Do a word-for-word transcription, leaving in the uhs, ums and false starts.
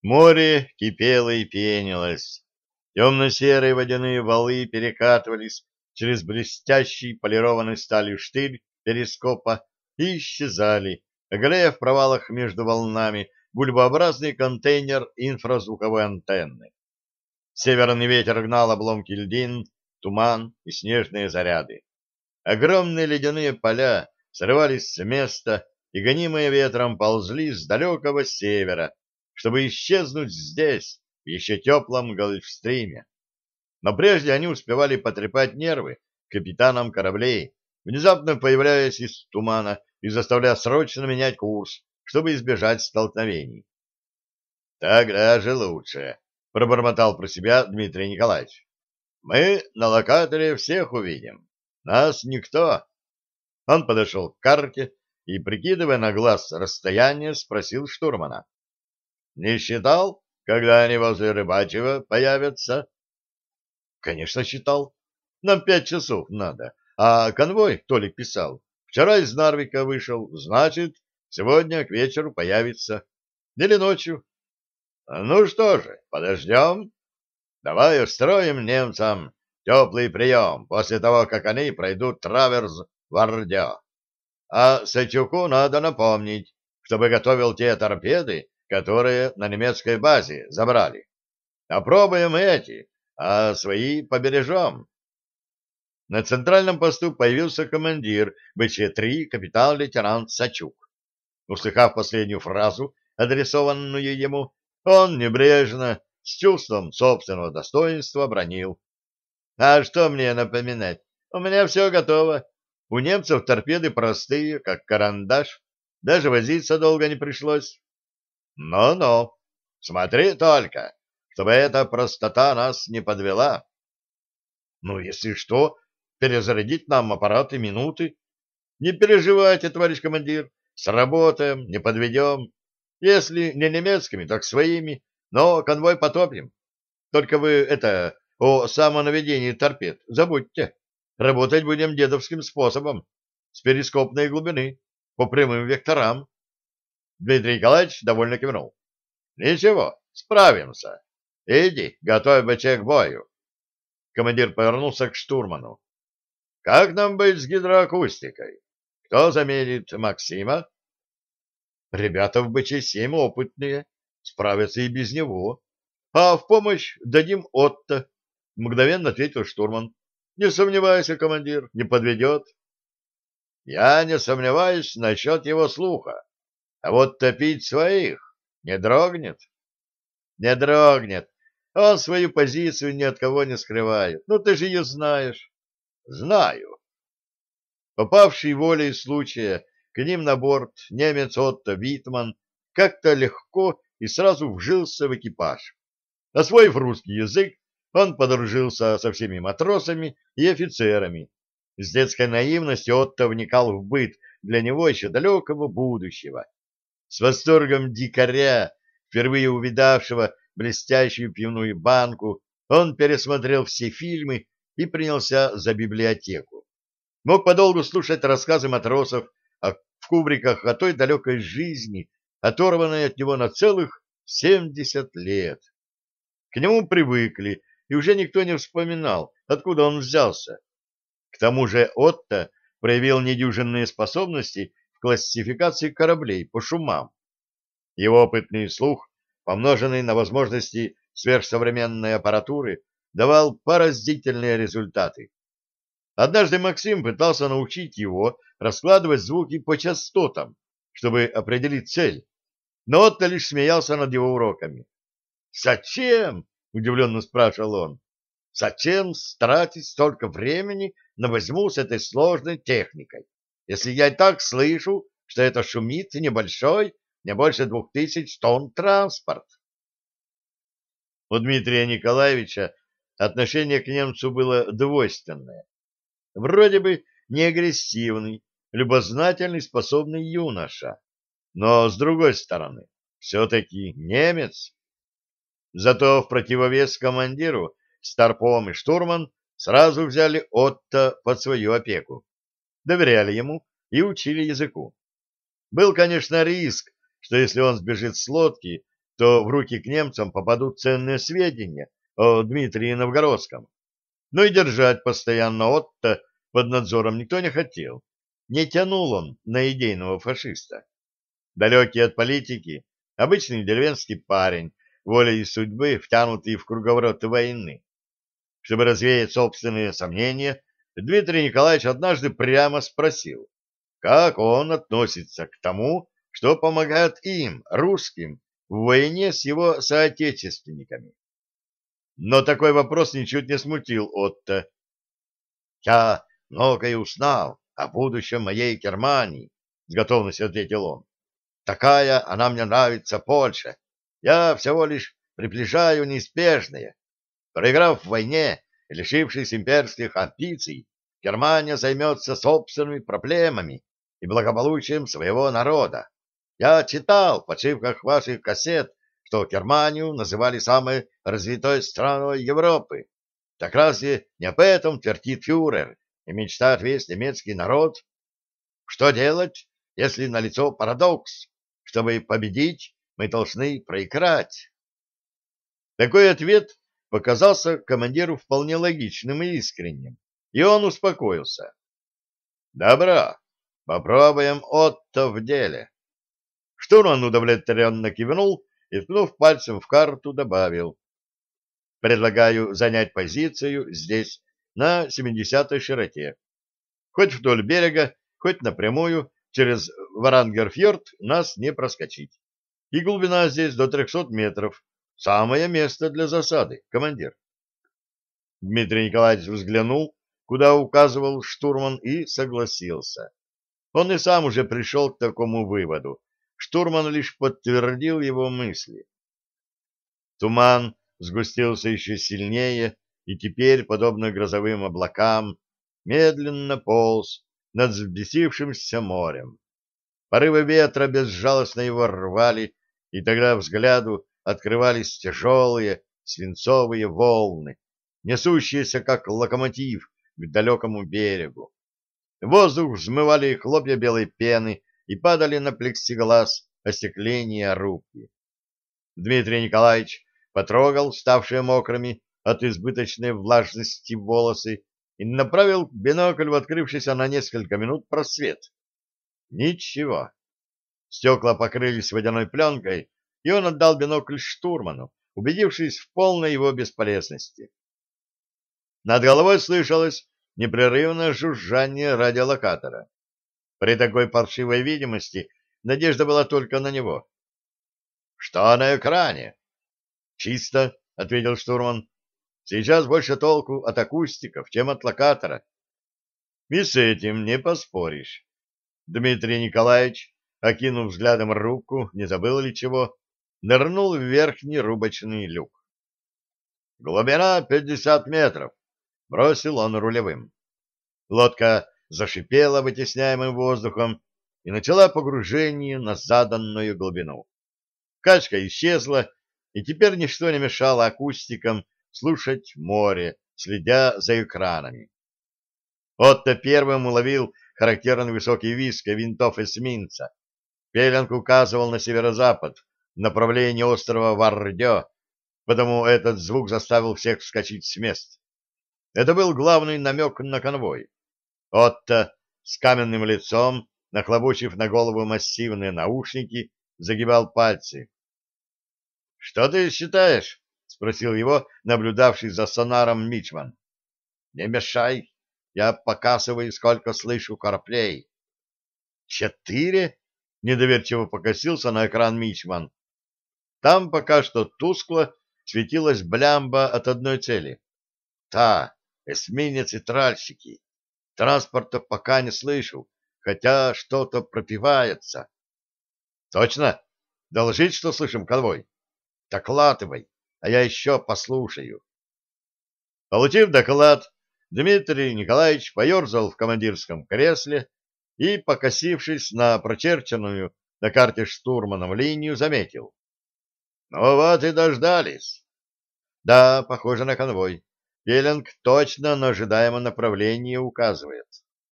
Море кипело и пенилось. Темно-серые водяные валы перекатывались через блестящий полированной сталью штырь перископа и исчезали, оголяя в провалах между волнами бульбообразный контейнер инфразвуковой антенны. Северный ветер гнал обломки льдин, туман и снежные заряды. Огромные ледяные поля срывались с места и, гонимые ветром, ползли с далекого севера, чтобы исчезнуть здесь, в еще теплом Гольфстриме. Но прежде они успевали потрепать нервы капитанам кораблей, внезапно появляясь из тумана и заставляя срочно менять курс, чтобы избежать столкновений. «Так же лучше», — пробормотал про себя Дмитрий Николаевич. «Мы на локаторе всех увидим. Нас никто». Он подошел к карте и, прикидывая на глаз расстояние, спросил штурмана. — Не считал, когда они возле Рыбачьего появятся? — Конечно, считал. Нам пять часов надо. А конвой, Толик писал, вчера из Нарвика вышел, значит, сегодня к вечеру появится. Или ночью. — Ну что же, подождем. Давай устроим немцам теплый прием после того, как они пройдут траверс в Ордё. А Сычуку надо напомнить, чтобы готовил те торпеды, которые на немецкой базе забрали. Опробуем эти, а свои побережем. На центральном посту появился командир бэ че три капитан-лейтенант Сачук. Услыхав последнюю фразу, адресованную ему, он небрежно, с чувством собственного достоинства, бранил. — А что мне напоминать? У меня все готово. У немцев торпеды простые, как карандаш. Даже возиться долго не пришлось. Ну-ну, смотри только, чтобы эта простота нас не подвела. Ну, если что, перезарядить нам аппараты минуты. Не переживайте, товарищ командир, сработаем, не подведем. Если не немецкими, так своими, но конвой потопим. Только вы это, о самонаведении торпед забудьте. Работать будем дедовским способом, с перископной глубины, по прямым векторам. Дмитрий Николаевич довольно кивнул. Ничего, справимся. Иди, готовь бэ че к бою. Командир повернулся к штурману. Как нам быть с гидроакустикой? Кто заменит Максима? Ребята в бэ че семь опытные, справятся и без него. А в помощь дадим Отто, мгновенно ответил штурман. Не сомневайся, командир, не подведет. Я не сомневаюсь насчет его слуха. А вот топить своих не дрогнет. Не дрогнет. Он свою позицию ни от кого не скрывает. Ну, ты же ее знаешь. Знаю. Попавший волей случая к ним на борт немец Отто Витман как-то легко и сразу вжился в экипаж. Освоив русский язык, он подружился со всеми матросами и офицерами. С детской наивностью Отто вникал в быт для него еще далекого будущего. С восторгом дикаря, впервые увидавшего блестящую пивную банку, он пересмотрел все фильмы и принялся за библиотеку. Мог подолгу слушать рассказы матросов о, в кубриках о той далекой жизни, оторванной от него на целых семьдесят лет. К нему привыкли, и уже никто не вспоминал, откуда он взялся. К тому же Отто проявил недюжинные способности в классификации кораблей по шумам. Его опытный слух, помноженный на возможности сверхсовременной аппаратуры, давал поразительные результаты. Однажды Максим пытался научить его раскладывать звуки по частотам, чтобы определить цель, но Отто лишь смеялся над его уроками. «Зачем?» — удивленно спрашивал он. «Зачем тратить столько времени на возьму с этой сложной техникой, если я и так слышу, что это шумит небольшой, не больше двух тысяч тонн транспорт?» У Дмитрия Николаевича отношение к немцу было двойственное. Вроде бы не агрессивный, любознательный, способный юноша, но, с другой стороны, все-таки немец. Зато в противовес командиру старпом и штурман сразу взяли Отто под свою опеку, доверяли ему и учили языку. Был, конечно, риск, что если он сбежит с лодки, то в руки к немцам попадут ценные сведения о Дмитрии Новгородском. Но и держать постоянно Отто под надзором никто не хотел. Не тянул он на идейного фашиста. Далекий от политики, обычный деревенский парень, волей судьбы втянутый в круговорот войны. Чтобы развеять собственные сомнения, Дмитрий Николаевич однажды прямо спросил, как он относится к тому, что помогает им, русским, в войне с его соотечественниками. Но такой вопрос ничуть не смутил Отто. «Я многое узнал о будущем моей Германии», — с готовностью ответил он. «Такая она мне нравится Польша. Я всего лишь приближаю неизбежное. Проиграв в войне и лишившись имперских амбиций, Германия займется собственными проблемами и благополучием своего народа. Я читал в подшивках ваших кассет, что Германию называли самой развитой страной Европы. Так разве не об этом твердит фюрер и мечтает весь немецкий народ? Что делать, если налицо парадокс? Чтобы победить, мы должны проиграть. Такой ответ показался командиру вполне логичным и искренним, и он успокоился. Добро, попробуем Отто в деле. Штурман удовлетворенно кивнул и, ткнув пальцем в карту, добавил. Предлагаю занять позицию здесь, на семидесятой широте. Хоть вдоль берега, хоть напрямую, через Варангерфьорд нас не проскочить. И глубина здесь до трехсот метров. Самое место для засады, командир. Дмитрий Николаевич взглянул, куда указывал штурман, и согласился. Он и сам уже пришел к такому выводу. Штурман лишь подтвердил его мысли. Туман сгустился еще сильнее, и теперь, подобно грозовым облакам, медленно полз над взбесившимся морем. Порывы ветра безжалостно его рвали, и тогда взгляду открывались тяжелые свинцовые волны, несущиеся, как локомотив, к далекому берегу. Воздух взмывали хлопья белой пены и падали на плексиглаз остекления рубки. Дмитрий Николаевич потрогал ставшие мокрыми от избыточной влажности волосы и направил бинокль в открывшийся на несколько минут просвет. Ничего. Стекла покрылись водяной пленкой, и он отдал бинокль штурману, убедившись в полной его бесполезности. Над головой слышалось непрерывное жужжание радиолокатора. При такой паршивой видимости надежда была только на него. — Что на экране? — Чисто, — ответил штурман. — Сейчас больше толку от акустиков, чем от локатора. И с этим не поспоришь. Дмитрий Николаевич, окинув взглядом рубку, не забыл ли чего, нырнул в верхний рубочный люк. — Глубина пятьдесят метров, — бросил он рулевым. Лодка зашипела вытесняемым воздухом и начала погружение на заданную глубину. Качка исчезла, и теперь ничто не мешало акустикам слушать море, следя за экранами. Отто первым уловил характерный высокий визг винтов эсминца. Пеленг указывал на северо-запад, в направлении острова Вардё, потому этот звук заставил всех вскочить с мест. Это был главный намек на конвой. Отто с каменным лицом, нахлобучив на голову массивные наушники, загибал пальцы. — Что ты считаешь? — спросил его, наблюдавший за сонаром мичман. — Не мешай, я показываю, сколько слышу кораблей. — Четыре? — недоверчиво покосился на экран мичман. Там пока что тускло светилась блямба от одной цели. Та, эсминец и тральщики. Транспорта пока не слышу, хотя что-то пропивается. — Точно? Доложить, что слышим, конвой? — Докладывай, а я еще послушаю. Получив доклад, Дмитрий Николаевич поерзал в командирском кресле и, покосившись на прочерченную на карте штурманом линию, заметил. — Ну вот и дождались. — Да, похоже на конвой. Пеленг точно на ожидаемое направление указывает.